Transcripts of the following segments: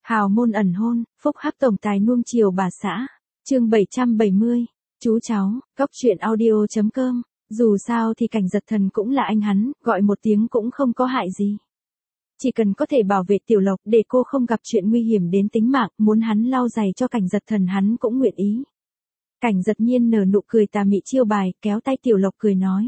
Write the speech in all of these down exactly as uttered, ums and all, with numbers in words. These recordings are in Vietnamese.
Hào môn ẩn hôn, phúc hắc tổng tài nuông chiều bà xã. Chương bảy trăm bảy mươi. Chú cháu, cóc truyện audio chấm com. Dù sao thì Cảnh Giật Thần cũng là anh hắn, gọi một tiếng cũng không có hại gì. Chỉ cần có thể bảo vệ Tiểu Lộc để cô không gặp chuyện nguy hiểm đến tính mạng, muốn hắn lau giày cho Cảnh Giật Thần hắn cũng nguyện ý. Cảnh Giật Nhiên nở nụ cười tà mị chiêu bài, kéo tay Tiểu Lộc cười nói.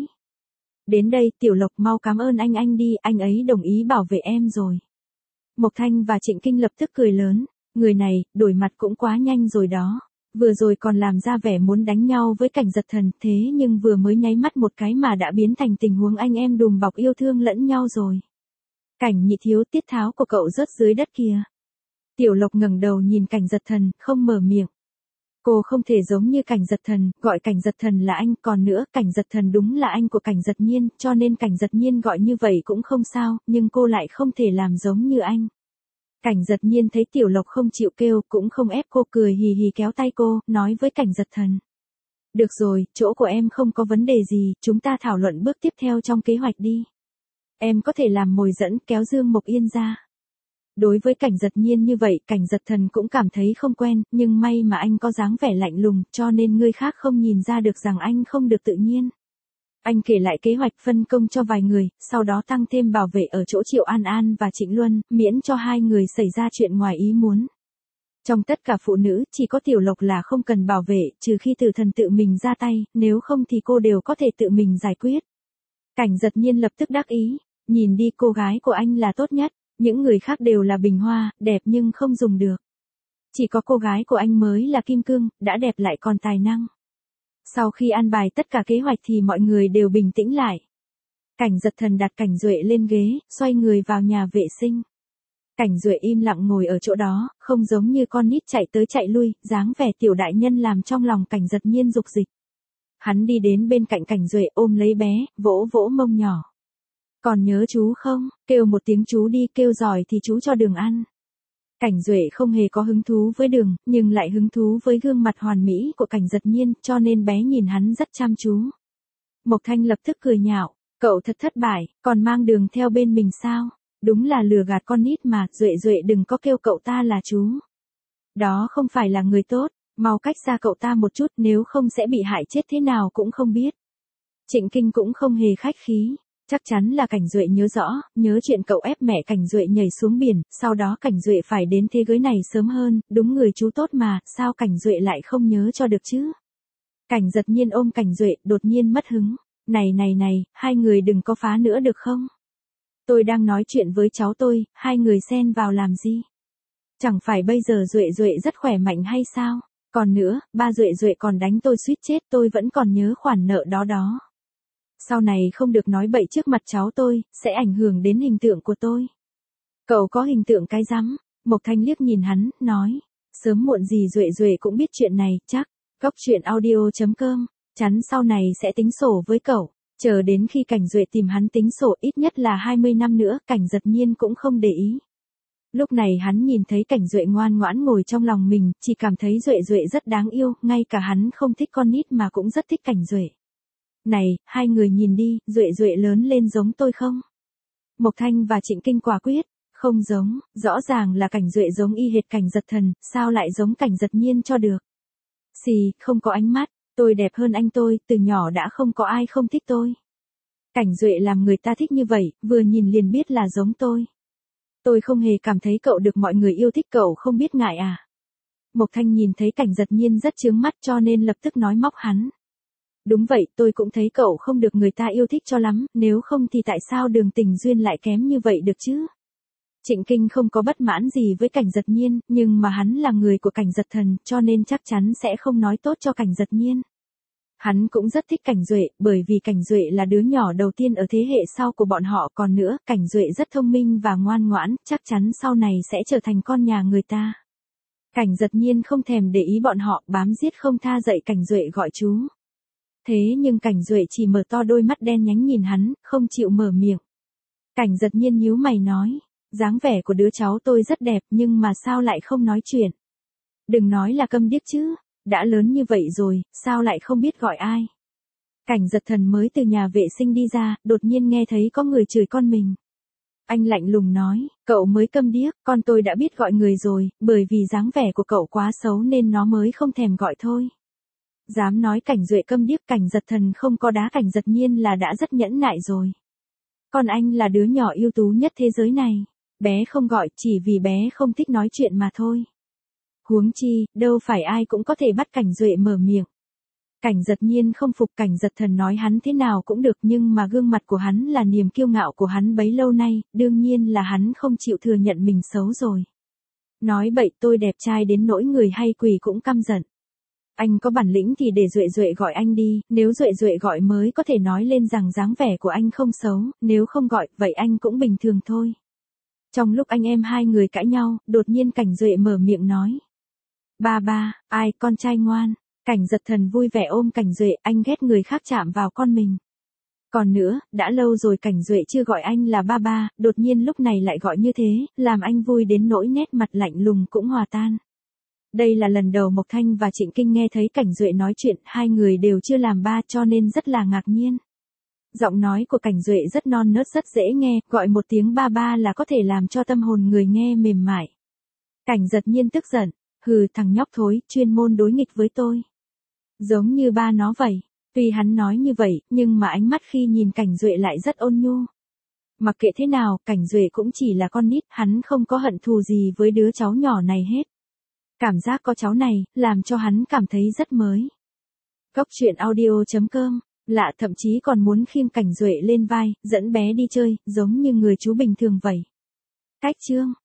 Đến đây Tiểu Lộc mau cảm ơn anh anh đi, anh ấy đồng ý bảo vệ em rồi. Mộc Thanh và Trịnh Kinh lập tức cười lớn, người này, đổi mặt cũng quá nhanh rồi đó. Vừa rồi còn làm ra vẻ muốn đánh nhau với Cảnh Giật Thần, thế nhưng vừa mới nháy mắt một cái mà đã biến thành tình huống anh em đùm bọc yêu thương lẫn nhau rồi. Cảnh Nhị thiếu, tiết tháo của cậu rớt dưới đất kìa. Tiểu Lộc ngẩng đầu nhìn Cảnh Giật Thần, không mở miệng. Cô không thể giống như Cảnh Giật Thần, gọi Cảnh Giật Thần là anh, còn nữa, Cảnh Giật Thần đúng là anh của Cảnh Giật Nhiên, cho nên Cảnh Giật Nhiên gọi như vậy cũng không sao, nhưng cô lại không thể làm giống như anh. Cảnh Giật Nhiên thấy Tiểu Lộc không chịu kêu, cũng không ép cô, cười hì hì kéo tay cô, nói với Cảnh Giật Thần. Được rồi, chỗ của em không có vấn đề gì, chúng ta thảo luận bước tiếp theo trong kế hoạch đi. Em có thể làm mồi dẫn, kéo Dương Mộc Yên ra. Đối với Cảnh Giật Nhiên như vậy, Cảnh Giật Thần cũng cảm thấy không quen, nhưng may mà anh có dáng vẻ lạnh lùng, cho nên người khác không nhìn ra được rằng anh không được tự nhiên. Anh kể lại kế hoạch phân công cho vài người, sau đó tăng thêm bảo vệ ở chỗ Triệu An An và Trịnh Luân, miễn cho hai người xảy ra chuyện ngoài ý muốn. Trong tất cả phụ nữ, chỉ có Tiểu Lộc là không cần bảo vệ, trừ khi Tử Thần tự mình ra tay, nếu không thì cô đều có thể tự mình giải quyết. Cảnh Giật Nhiên lập tức đắc ý, nhìn đi, cô gái của anh là tốt nhất, những người khác đều là bình hoa, đẹp nhưng không dùng được. Chỉ có cô gái của anh mới là kim cương, đã đẹp lại còn tài năng. Sau khi an bài tất cả kế hoạch thì mọi người đều bình tĩnh lại. Cảnh Giật Thần đặt Cảnh Duệ lên ghế, xoay người vào nhà vệ sinh. Cảnh Duệ im lặng ngồi ở chỗ đó, không giống như con nít chạy tới chạy lui, dáng vẻ tiểu đại nhân làm trong lòng Cảnh Giật Nhiên dục dịch. Hắn đi đến bên cạnh Cảnh Duệ ôm lấy bé, vỗ vỗ mông nhỏ. Còn nhớ chú không, kêu một tiếng chú đi, kêu giỏi thì chú cho đường ăn. Cảnh Duệ không hề có hứng thú với đường, nhưng lại hứng thú với gương mặt hoàn mỹ của Cảnh Giật Nhiên, cho nên bé nhìn hắn rất chăm chú. Mộc Thanh lập tức cười nhạo, cậu thật thất bại, còn mang đường theo bên mình sao? Đúng là lừa gạt con nít mà, Duệ Duệ đừng có kêu cậu ta là chú. Đó không phải là người tốt, mau cách xa cậu ta một chút, nếu không sẽ bị hại chết thế nào cũng không biết. Trịnh Kinh cũng không hề khách khí. Chắc chắn là Cảnh Duệ nhớ rõ, nhớ chuyện cậu ép mẹ Cảnh Duệ nhảy xuống biển, sau đó Cảnh Duệ phải đến thế giới này sớm hơn, đúng người chú tốt mà, sao Cảnh Duệ lại không nhớ cho được chứ? Cảnh Giật Nhiên ôm Cảnh Duệ, đột nhiên mất hứng. Này này này, hai người đừng có phá nữa được không? Tôi đang nói chuyện với cháu tôi, hai người xen vào làm gì? Chẳng phải bây giờ Duệ Duệ rất khỏe mạnh hay sao? Còn nữa, ba Duệ Duệ còn đánh tôi suýt chết, tôi vẫn còn nhớ khoản nợ đó đó. Sau này không được nói bậy trước mặt cháu tôi, sẽ ảnh hưởng đến hình tượng của tôi. Cậu có hình tượng cái rắm? Mộc Thanh liếc nhìn hắn, nói. Sớm muộn gì Duệ Duệ cũng biết chuyện này, chắc. Cóc truyện audio chấm com, chắn sau này sẽ tính sổ với cậu. Chờ đến khi Cảnh Duệ tìm hắn tính sổ ít nhất là hai mươi năm nữa, Cảnh Giật Nhiên cũng không để ý. Lúc này hắn nhìn thấy Cảnh Duệ ngoan ngoãn ngồi trong lòng mình, chỉ cảm thấy Duệ Duệ rất đáng yêu, ngay cả hắn không thích con nít mà cũng rất thích Cảnh Duệ. Này, hai người nhìn đi, Duệ Duệ lớn lên giống tôi không? Mộc Thanh và Trịnh Kinh quả quyết, không giống, rõ ràng là Cảnh Duệ giống y hệt Cảnh Giật Thần, sao lại giống Cảnh Giật Nhiên cho được? Xì, không có ánh mắt, tôi đẹp hơn anh tôi, từ nhỏ đã không có ai không thích tôi. Cảnh Duệ làm người ta thích như vậy, vừa nhìn liền biết là giống tôi. Tôi không hề cảm thấy cậu được mọi người yêu thích, cậu không biết ngại à? Mộc Thanh nhìn thấy Cảnh Giật Nhiên rất chướng mắt cho nên lập tức nói móc hắn. Đúng vậy, tôi cũng thấy cậu không được người ta yêu thích cho lắm, nếu không thì tại sao Đường Tình Duyên lại kém như vậy được chứ? Trịnh Kinh không có bất mãn gì với Cảnh Giật Nhiên, nhưng mà hắn là người của Cảnh Giật Thần, cho nên chắc chắn sẽ không nói tốt cho Cảnh Giật Nhiên. Hắn cũng rất thích Cảnh Duệ, bởi vì Cảnh Duệ là đứa nhỏ đầu tiên ở thế hệ sau của bọn họ, còn nữa, Cảnh Duệ rất thông minh và ngoan ngoãn, chắc chắn sau này sẽ trở thành con nhà người ta. Cảnh Giật Nhiên không thèm để ý bọn họ, bám giết không tha dạy Cảnh Duệ gọi chú. Thế nhưng Cảnh Duệ chỉ mở to đôi mắt đen nhánh nhìn hắn, không chịu mở miệng. Cảnh Giật Nhiên nhíu mày nói, dáng vẻ của đứa cháu tôi rất đẹp nhưng mà sao lại không nói chuyện? Đừng nói là câm điếc chứ, đã lớn như vậy rồi, sao lại không biết gọi ai? Cảnh Giật Thần mới từ nhà vệ sinh đi ra, đột nhiên nghe thấy có người chửi con mình. Anh lạnh lùng nói, cậu mới câm điếc, con tôi đã biết gọi người rồi, bởi vì dáng vẻ của cậu quá xấu nên nó mới không thèm gọi thôi. Dám nói Cảnh Duệ câm điếc, Cảnh Giật Thần không có đá Cảnh Giật Nhiên là đã rất nhẫn nại rồi. Con anh là đứa nhỏ ưu tú nhất thế giới này. Bé không gọi chỉ vì bé không thích nói chuyện mà thôi. Huống chi, đâu phải ai cũng có thể bắt Cảnh Duệ mở miệng. Cảnh Giật Nhiên không phục, Cảnh Giật Thần nói hắn thế nào cũng được, nhưng mà gương mặt của hắn là niềm kiêu ngạo của hắn bấy lâu nay, đương nhiên là hắn không chịu thừa nhận mình xấu rồi. Nói bậy, tôi đẹp trai đến nỗi người hay quỷ cũng căm giận. Anh có bản lĩnh thì để Duệ Duệ gọi anh đi, nếu Duệ Duệ gọi mới có thể nói lên rằng dáng vẻ của anh không xấu, nếu không gọi, vậy anh cũng bình thường thôi. Trong lúc anh em hai người cãi nhau, đột nhiên Cảnh Duệ mở miệng nói. Ba ba, ai, con trai ngoan. Cảnh Giật Thần vui vẻ ôm Cảnh Duệ, anh ghét người khác chạm vào con mình. Còn nữa, đã lâu rồi Cảnh Duệ chưa gọi anh là ba ba, đột nhiên lúc này lại gọi như thế, làm anh vui đến nỗi nét mặt lạnh lùng cũng hòa tan. Đây là lần đầu Mộc Thanh và Trịnh Kinh nghe thấy Cảnh Duệ nói chuyện, hai người đều chưa làm ba cho nên rất là ngạc nhiên. Giọng nói của Cảnh Duệ rất non nớt rất dễ nghe, gọi một tiếng ba ba là có thể làm cho tâm hồn người nghe mềm mại. Cảnh Giật Nhiên tức giận, hừ, thằng nhóc thối, chuyên môn đối nghịch với tôi. Giống như ba nó vậy. Tuy hắn nói như vậy, nhưng mà ánh mắt khi nhìn Cảnh Duệ lại rất ôn nhu. Mặc kệ thế nào, Cảnh Duệ cũng chỉ là con nít, hắn không có hận thù gì với đứa cháu nhỏ này hết. Cảm giác có cháu này, làm cho hắn cảm thấy rất mới. Cốc truyện audio chấm com, lạ thậm chí còn muốn khiêng Cảnh Duệ lên vai, dẫn bé đi chơi, giống như người chú bình thường vậy. Cách chương.